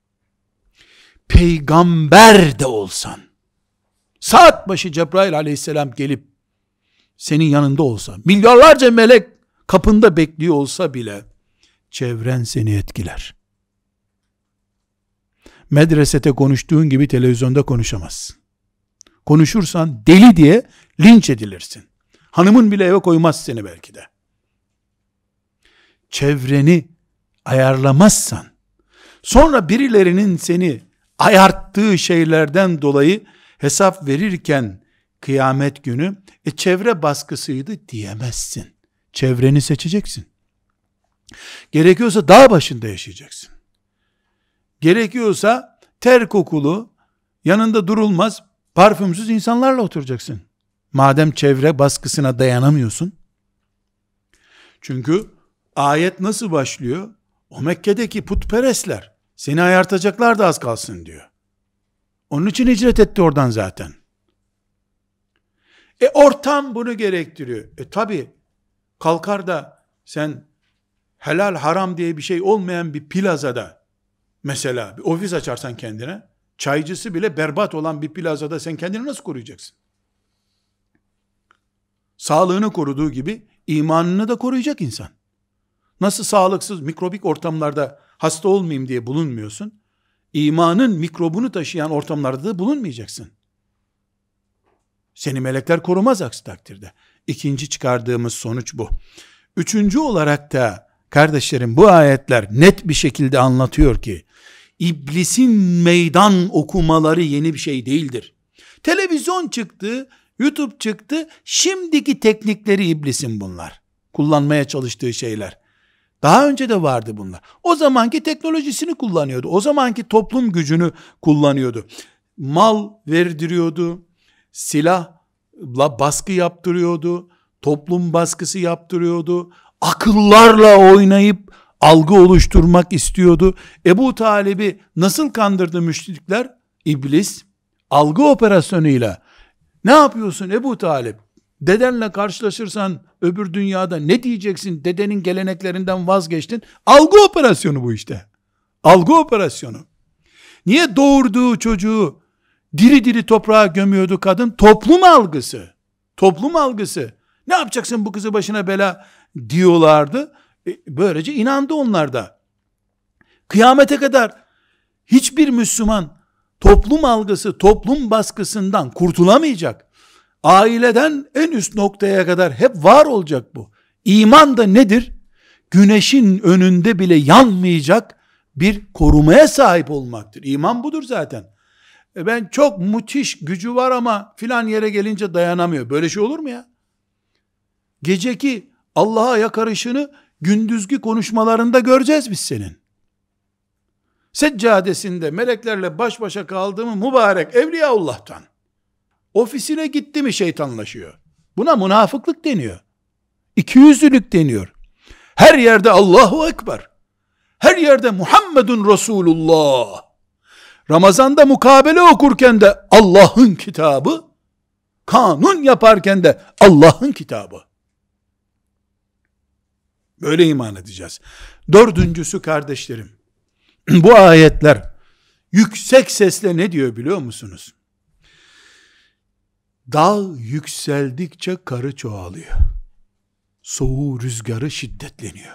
Peygamber de olsan, saat başı Cebrail aleyhisselam gelip senin yanında olsa, milyarlarca melek kapında bekliyor olsa bile, çevren seni etkiler. Medresede konuştuğun gibi televizyonda konuşamazsın. Konuşursan deli diye linç edilirsin. Hanımın bile eve koymaz seni belki de. Çevreni ayarlamazsan, sonra birilerinin seni ayarttığı şeylerden dolayı hesap verirken kıyamet günü çevre baskısıydı diyemezsin. Çevreni seçeceksin. Gerekiyorsa dağ başında yaşayacaksın. Gerekiyorsa ter kokulu, yanında durulmaz, parfümsüz insanlarla oturacaksın. Madem çevre baskısına dayanamıyorsun. Çünkü ayet nasıl başlıyor? O Mekke'deki putperestler seni ayartacaklar da az kalsın diyor. Onun için hicret etti oradan zaten. Ortam bunu gerektiriyor. Tabi kalkar da sen helal haram diye bir şey olmayan bir plazada, mesela bir ofis açarsan kendine, çaycısı bile berbat olan bir plazada sen kendini nasıl koruyacaksın? Sağlığını koruduğu gibi imanını da koruyacak insan. Nasıl sağlıksız, mikrobik ortamlarda hasta olmayayım diye bulunmuyorsun, imanın mikrobunu taşıyan ortamlarda da bulunmayacaksın. Seni melekler korumaz aksi takdirde. İkinci çıkardığımız sonuç bu. Üçüncü olarak da kardeşlerim bu ayetler net bir şekilde anlatıyor ki İblisin meydan okumaları yeni bir şey değildir. Televizyon çıktı, YouTube çıktı, şimdiki teknikleri iblisin bunlar. Kullanmaya çalıştığı şeyler. Daha önce de vardı bunlar. O zamanki teknolojisini kullanıyordu. O zamanki toplum gücünü kullanıyordu. Mal verdiriyordu. Silahla baskı yaptırıyordu. Toplum baskısı yaptırıyordu. Akıllarla oynayıp algı oluşturmak istiyordu. Ebu Talib'i nasıl kandırdı müşrikler? İblis algı operasyonuyla. Ne yapıyorsun Ebu Talib? Dedenle karşılaşırsan öbür dünyada ne diyeceksin? Dedenin geleneklerinden vazgeçtin. Algı operasyonu bu işte. Algı operasyonu. Niye doğurduğu çocuğu diri diri toprağa gömüyordu kadın? Toplum algısı. Toplum algısı. Ne yapacaksın bu kızı başına bela diyorlardı. Böylece inandı onlar da. Kıyamete kadar hiçbir Müslüman toplum algısı, toplum baskısından kurtulamayacak. Aileden en üst noktaya kadar hep var olacak bu. İman da nedir? Güneşin önünde bile yanmayacak bir korumaya sahip olmaktır. İman budur zaten. Ben çok müthiş gücü var ama filan yere gelince dayanamıyor. Böyle şey olur mu ya? Geceki Allah'a yakarışını gündüzki konuşmalarında göreceğiz biz senin. Seccadesinde meleklerle baş başa kaldığımı mübarek Evliyaullah'tan. Ofisine gitti mi şeytanlaşıyor. Buna münafıklık deniyor. İkiyüzlülük deniyor. Her yerde Allahu Ekber. Her yerde Muhammedun Resulullah. Ramazanda mukabele okurken de Allah'ın kitabı, kanun yaparken de Allah'ın kitabı. Böyle iman edeceğiz. Dördüncüsü kardeşlerim, bu ayetler yüksek sesle ne diyor biliyor musunuz? Dağ yükseldikçe karı çoğalıyor. Soğuğu rüzgarı şiddetleniyor.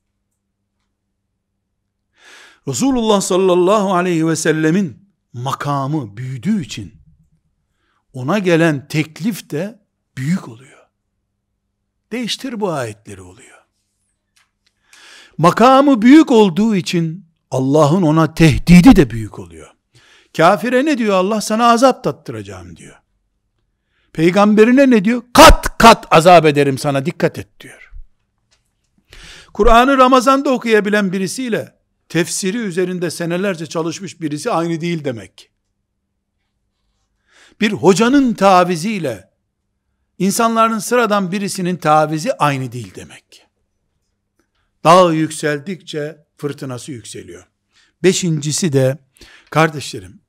Resulullah sallallahu aleyhi ve sellemin makamı büyüdüğü için ona gelen teklif de büyük oluyor. Değiştir bu ayetleri oluyor. Makamı büyük olduğu için Allah'ın ona tehdidi de büyük oluyor. Kafire ne diyor Allah? Sana azap tattıracağım diyor. Peygamberine ne diyor? Kat kat azap ederim sana, dikkat et diyor. Kur'an'ı Ramazan'da okuyabilen birisiyle tefsiri üzerinde senelerce çalışmış birisi aynı değil demek. Bir hocanın taviziyle insanların sıradan birisinin tavizi aynı değil demek. Dağ yükseldikçe fırtınası yükseliyor. Beşincisi de kardeşlerim,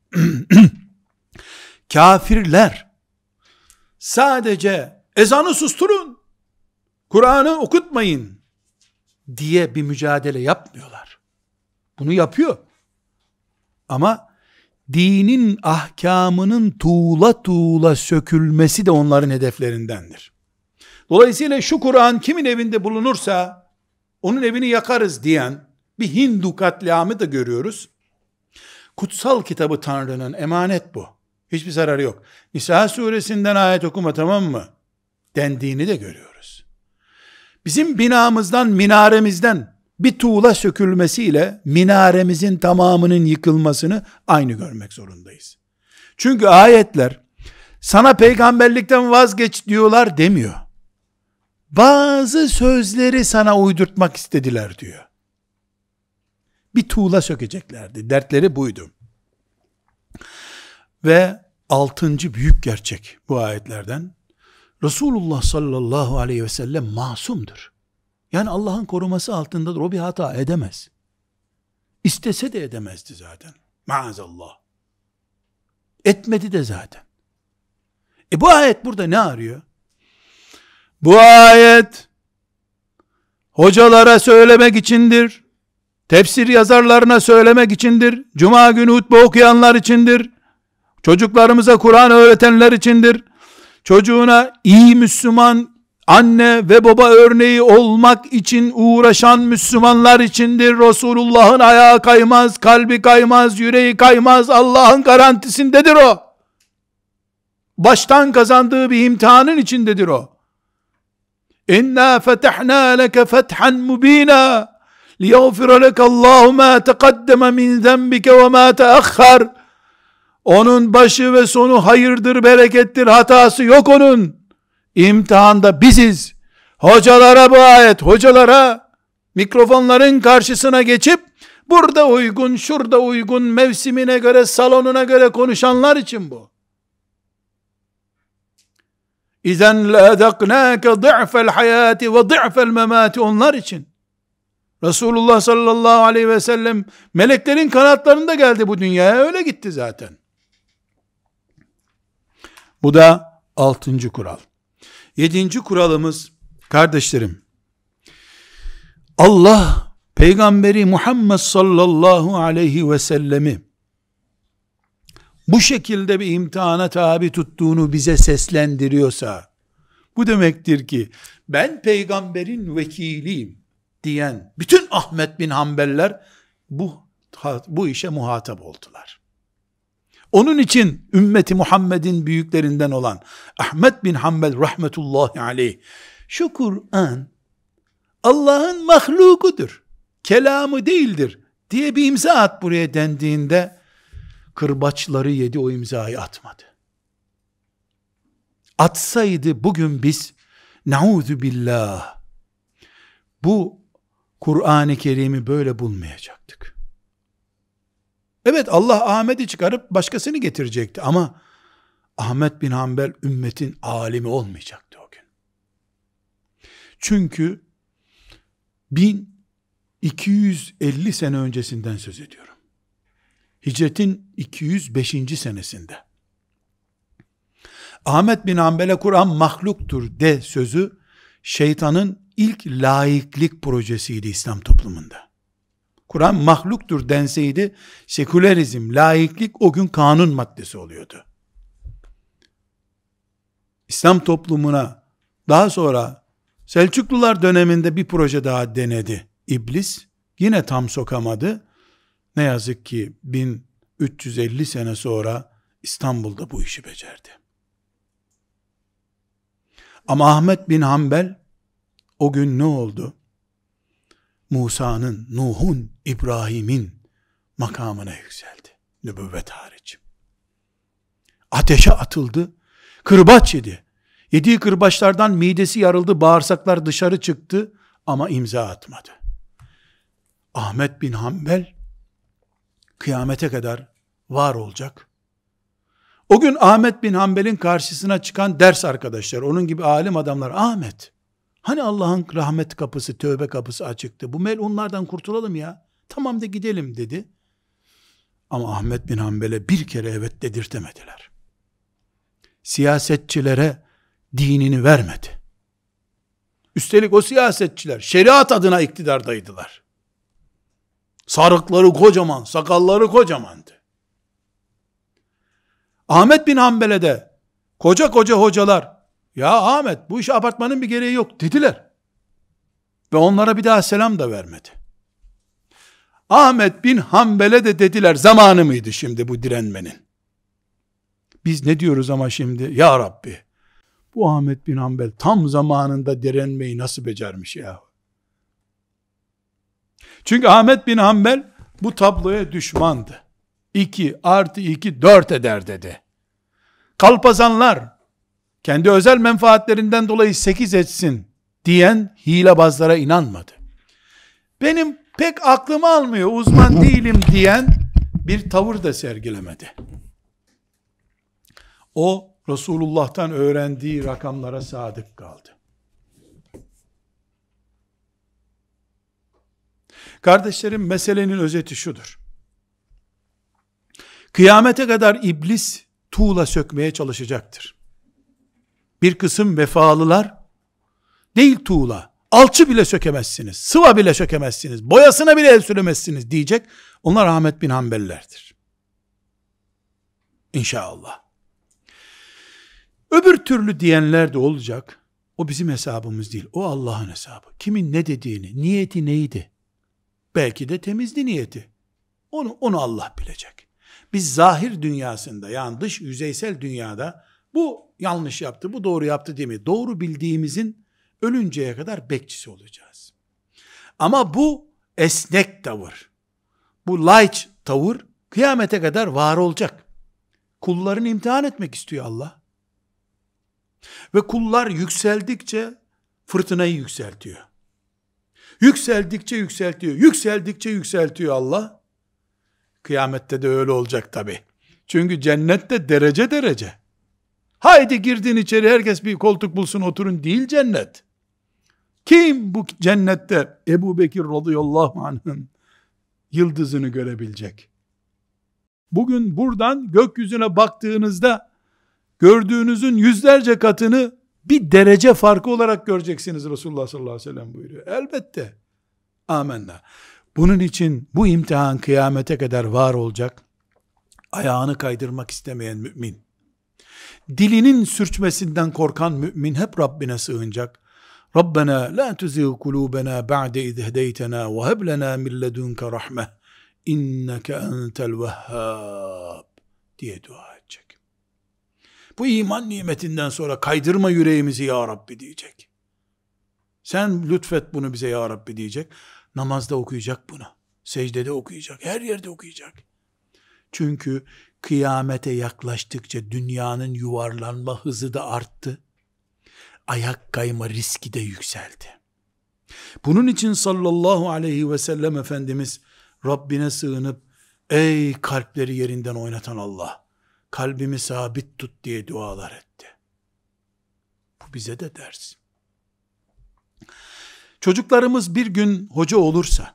kafirler sadece ezanı susturun, Kur'an'ı okutmayın diye bir mücadele yapmıyorlar. Bunu yapıyor. Ama dinin ahkamının tuğla tuğla sökülmesi de onların hedeflerindendir. Dolayısıyla şu Kur'an kimin evinde bulunursa onun evini yakarız diyen bir Hindu katliamı da görüyoruz. Kutsal kitabı Tanrı'nın, emanet bu. Hiçbir zararı yok. Nisa suresinden ayet okuma, tamam mı? Dendiğini de görüyoruz. Bizim binamızdan, minaremizden bir tuğla sökülmesiyle minaremizin tamamının yıkılmasını aynı görmek zorundayız. Çünkü ayetler sana peygamberlikten vazgeç diyorlar demiyor. Bazı sözleri sana uydurtmak istediler diyor. Bir tuğla sökeceklerdi. Dertleri buydu. Ve altıncı büyük gerçek bu ayetlerden, Resulullah sallallahu aleyhi ve sellem masumdur. Yani Allah'ın koruması altındadır. O bir hata edemez. İstese de edemezdi zaten. Maazallah. Etmedi de zaten. Bu ayet burada ne arıyor? Bu ayet hocalara söylemek içindir. Tefsir yazarlarına söylemek içindir. Cuma günü hutbe okuyanlar içindir. Çocuklarımıza Kur'an öğretenler içindir. Çocuğuna iyi Müslüman anne ve baba örneği olmak için uğraşan Müslümanlar içindir. Resulullah'ın ayağı kaymaz, kalbi kaymaz, yüreği kaymaz. Allah'ın garantisindedir o. Baştan kazandığı bir imtihanın içindedir o. İnna fetahna leke fethan mubina liyaghfira lekallahu ma taqaddama min zenbike ve ma teahhar. Onun başı ve sonu hayırdır, berekettir, hatası yok onun. İmtihanda biziz. Hocalara bu ayet, hocalara mikrofonların karşısına geçip burada uygun, şurada uygun, mevsimine göre, salonuna göre konuşanlar için bu. İzen la edaknâke dı'fel hayâti ve dı'fel memâti, onlar için. Resulullah sallallahu aleyhi ve sellem meleklerin kanatlarında geldi bu dünyaya, öyle gitti zaten. Bu da 6. kural. 7. kuralımız, kardeşlerim, Allah Peygamberi Muhammed sallallahu aleyhi ve sellemi bu şekilde bir imtihana tabi tuttuğunu bize seslendiriyorsa, bu demektir ki ben peygamberin vekiliyim diyen bütün Ahmet bin Hanbeller bu işe muhatap oldular. Onun için ümmeti Muhammed'in büyüklerinden olan Ahmet bin Hanbel rahmetullahi aleyh, şu Kur'an Allah'ın mahlukudur, kelamı değildir diye bir imza at buraya dendiğinde, kırbaçları yedi, o imzayı atmadı. Atsaydı bugün biz nauzu billah bu Kur'an-ı Kerim'i böyle bulmayacaktık. Evet, Allah Ahmet'i çıkarıp başkasını getirecekti ama Ahmet bin Hanbel ümmetin alimi olmayacaktı o gün. Çünkü 1250 sene öncesinden söz ediyorum. Hicretin 205. senesinde. Ahmet bin Hanbel'e Kur'an mahluktur de sözü, şeytanın ilk laiklik projesiydi İslam toplumunda. Kur'an mahluktur denseydi, sekülerizm, laiklik o gün kanun maddesi oluyordu. İslam toplumuna daha sonra Selçuklular döneminde bir proje daha denedi İblis. Yine tam sokamadı. Ne yazık ki 1350 sene sonra İstanbul'da bu işi becerdi. Ama Ahmet bin Hanbel o gün ne oldu? Musa'nın, Nuh'un, İbrahim'in makamına yükseldi. Nübüvvet hariç. Ateşe atıldı, kırbaç yedi. Yediği kırbaçlardan midesi yarıldı, bağırsaklar dışarı çıktı ama imza atmadı. Ahmet bin Hanbel kıyamete kadar var olacak. O gün Ahmet bin Hanbel'in karşısına çıkan ders arkadaşlar, onun gibi alim adamlar, Ahmet, hani Allah'ın rahmet kapısı, tövbe kapısı açıktı, bu melunlardan kurtulalım ya, tamam da gidelim dedi. Ama Ahmet bin Hanbel'e bir kere evet dedirtemediler. Siyasetçilere dinini vermedi. Üstelik o siyasetçiler şeriat adına iktidardaydılar. Sarıkları kocaman, sakalları kocamandı. Ahmet bin Hanbel'e de koca koca hocalar, ya Ahmet bu işe apartmanın bir gereği yok dediler. Ve onlara bir daha selam da vermedi. Ahmet bin Hanbel'e de dediler, zamanı mıydı şimdi bu direnmenin? Biz ne diyoruz ama şimdi? Ya Rabbi, bu Ahmet bin Hanbel tam zamanında direnmeyi nasıl becermiş ya? Çünkü Ahmet bin Hanbel bu tabloya düşmandı. 2 + 2 4 eder dedi. Kalpazanlar kendi özel menfaatlerinden dolayı 8 etsin diyen hilebazlara inanmadı. Benim pek aklım almıyor, uzman değilim diyen bir tavır da sergilemedi. O Resulullah'tan öğrendiği rakamlara sadık kaldı. Kardeşlerim, meselenin özeti şudur. Kıyamete kadar iblis tuğla sökmeye çalışacaktır. Bir kısım vefalılar, değil tuğla, alçı bile sökemezsiniz, sıva bile sökemezsiniz, boyasına bile el süremezsiniz diyecek. Onlar Ahmet bin Hanbel'lerdir. İnşallah. Öbür türlü diyenler de olacak. O bizim hesabımız değil, o Allah'ın hesabı. Kimin ne dediğini, niyeti neydi? Belki de temizdi niyeti. Onu Allah bilecek. Biz zahir dünyasında, yani dış yüzeysel dünyada bu yanlış yaptı, bu doğru yaptı değil mi? Doğru bildiğimizin ölünceye kadar bekçisi olacağız. Ama bu esnek tavır, bu light tavır kıyamete kadar var olacak. Kullarını imtihan etmek istiyor Allah. Ve kullar yükseldikçe fırtınayı yükseltiyor. Yükseldikçe yükseltiyor. Yükseldikçe yükseltiyor Allah. Kıyamette de öyle olacak tabi. Çünkü cennette derece derece. Haydi girdin içeri, herkes bir koltuk bulsun oturun değil cennet. Kim bu cennette Ebu Bekir radıyallahu anh'ın yıldızını görebilecek? Bugün buradan gökyüzüne baktığınızda gördüğünüzün yüzlerce katını bir derece farkı olarak göreceksiniz, Resulullah sallallahu aleyhi ve sellem buyuruyor. Elbette. Amenna. Bunun için bu imtihan kıyamete kadar var olacak. Ayağını kaydırmak istemeyen mümin, dilinin sürçmesinden korkan mümin hep Rabbine sığınacak. Rabbena la tuzigh kulubena ba'de iz hedeytena ve heb lena min ledunke rahme inneke entel vehhab diye dua edecek. Bu iman nimetinden sonra kaydırma yüreğimizi ya Rabbi diyecek. Sen lütfet bunu bize ya Rabbi diyecek. Namazda okuyacak bunu. Secdede okuyacak. Her yerde okuyacak. Çünkü kıyamete yaklaştıkça dünyanın yuvarlanma hızı da arttı. Ayak kayma riski de yükseldi. Bunun için sallallahu aleyhi ve sellem Efendimiz Rabbine sığınıp, ey kalpleri yerinden oynatan Allah, kalbimi sabit tut diye dualar etti. Bu bize de ders. Çocuklarımız bir gün hoca olursa,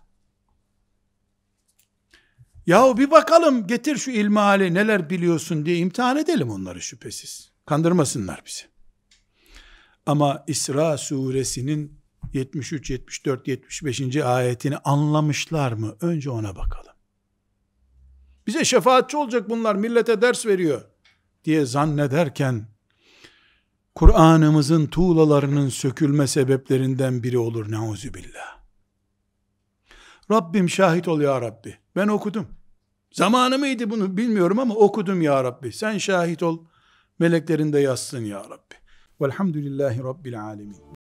yahu bir bakalım getir şu ilmihali neler biliyorsun diye imtihan edelim onları şüphesiz. Kandırmasınlar bizi. Ama İsra suresinin 73, 74, 75. ayetini anlamışlar mı? Önce ona bakalım. Bize şefaatçi olacak bunlar, millete ders veriyor diye zannederken, Kur'an'ımızın tuğlalarının sökülme sebeplerinden biri olur neuzübillah. Rabbim şahit ol ya Rabbi. Ben okudum. Zamanı mıydı bunu bilmiyorum ama okudum ya Rabbi. Sen şahit ol. Meleklerin de yazsın ya Rabbi. Velhamdülillahi Rabbil alemin.